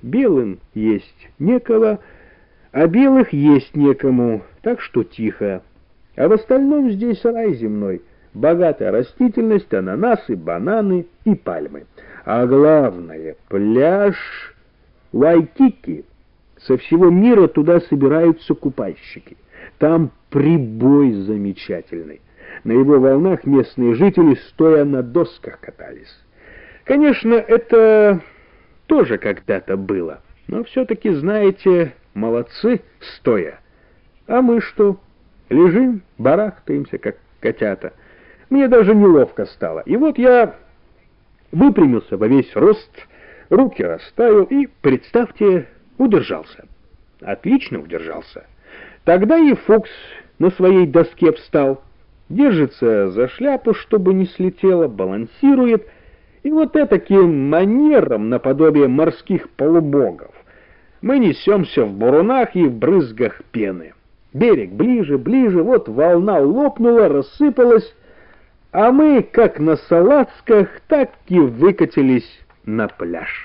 Белым есть некого, а белых есть некому, так что тихо. А в остальном здесь рай земной, богатая растительность, ананасы, бананы и пальмы. А главное, пляж Уайкики. Со всего мира туда собираются купальщики. Там прибой замечательный. На его волнах местные жители, стоя на досках, катались. Конечно, это тоже когда-то было, но все-таки, знаете, молодцы стоя. А мы что? Лежим, барахтаемся, как котята. Мне даже неловко стало. И вот я выпрямился во весь рост, руки расставил и, представьте, удержался. Отлично удержался. Тогда и Фукс на своей доске встал, держится за шляпу, чтобы не слетело, балансирует, и вот этаким манером, наподобие морских полубогов, мы несемся в бурунах и в брызгах пены. Берег ближе, ближе, вот волна лопнула, рассыпалась, а мы, как на салазках, так и выкатились на пляж.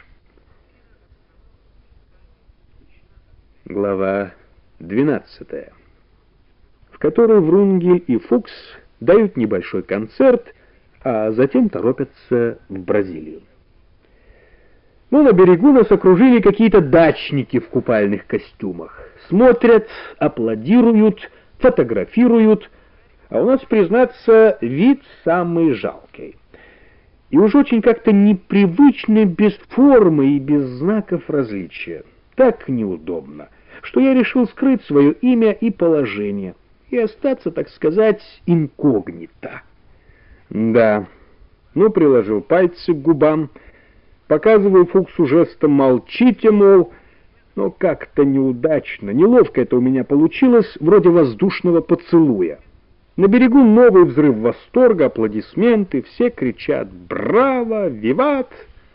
Глава 12, в которой Врунгель и Фукс дают небольшой концерт, а затем торопятся в Бразилию. Но на берегу нас окружили какие-то дачники в купальных костюмах. Смотрят, аплодируют, фотографируют, а у нас, признаться, вид самый жалкий. И уж очень как-то непривычно, без формы и без знаков различия. Так неудобно, что я решил скрыть свое имя и положение и остаться, так сказать, инкогнито. Да, ну, приложил пальцы к губам, показываю Фуксу жестом «молчите», мол, но как-то неудачно, неловко это у меня получилось, вроде воздушного поцелуя. На берегу новый взрыв восторга, аплодисменты, все кричат «Браво! Виват!»,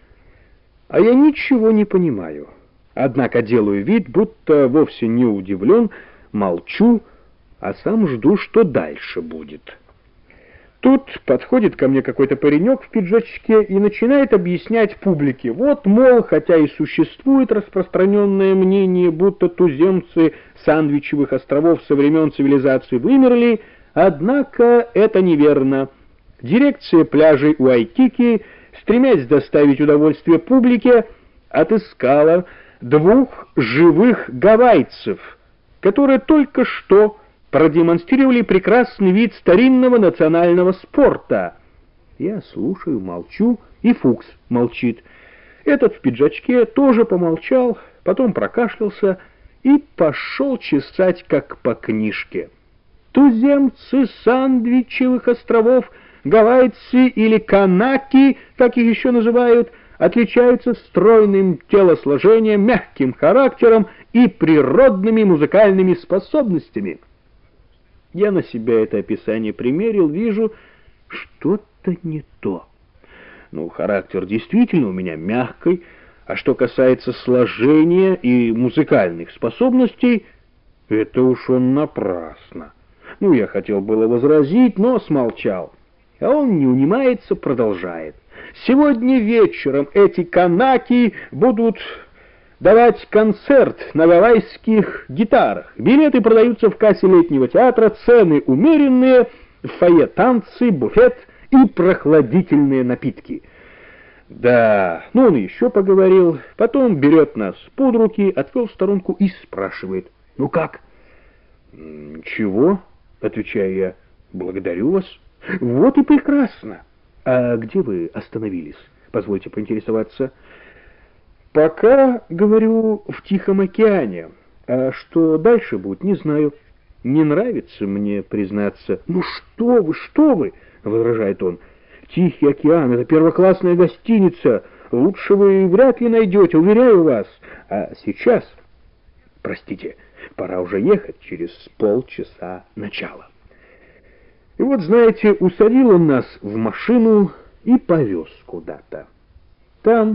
а я ничего не понимаю. Однако делаю вид, будто вовсе не удивлен, молчу, а сам жду, что дальше будет. Тут подходит ко мне какой-то паренек в пиджачке и начинает объяснять публике. Вот, мол, хотя и существует распространенное мнение, будто туземцы Сандвичевых островов со времен цивилизации вымерли, однако это неверно. Дирекция пляжей Уайкики, стремясь доставить удовольствие публике, отыскала 2 живых гавайцев, которые только что продемонстрировали прекрасный вид старинного национального спорта. Я слушаю, молчу, и Фукс молчит. Этот в пиджачке тоже помолчал, потом прокашлялся и пошел чесать, как по книжке. Туземцы Сандвичевых островов, гавайцы или канаки, как их еще называют, отличаются стройным телосложением, мягким характером и природными музыкальными способностями. Я на себя это описание примерил, вижу, что-то не то. Ну, характер действительно у меня мягкий, а что касается сложения и музыкальных способностей, это уж он напрасно. Ну, я хотел было возразить, но смолчал. А он не унимается, продолжает. Сегодня вечером эти канаки будут давать концерт на гавайских гитарах. Билеты продаются в кассе летнего театра, цены умеренные, в фойе танцы, буфет и прохладительные напитки. Да, ну он еще поговорил, потом берет нас под руки, отвел в сторонку и спрашивает: «Ну как?» «Ничего», — отвечаю я, — «благодарю вас». «Вот и прекрасно. А где вы остановились? Позвольте поинтересоваться». «Пока, говорю, в Тихом океане, а что дальше будет, не знаю. Не нравится мне признаться». «Ну что вы», — возражает он, — «Тихий океан — это первоклассная гостиница, лучше вы вряд ли найдете, уверяю вас. А сейчас, простите, пора уже ехать, через полчаса начала». И вот, знаете, усадил он нас в машину и повез куда-то. Там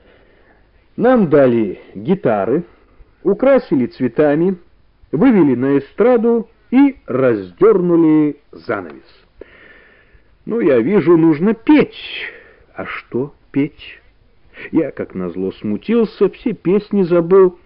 нам дали гитары, украсили цветами, вывели на эстраду и раздернули занавес. Ну, я вижу, нужно петь. А что петь? Я, как назло, смутился, все песни забыл,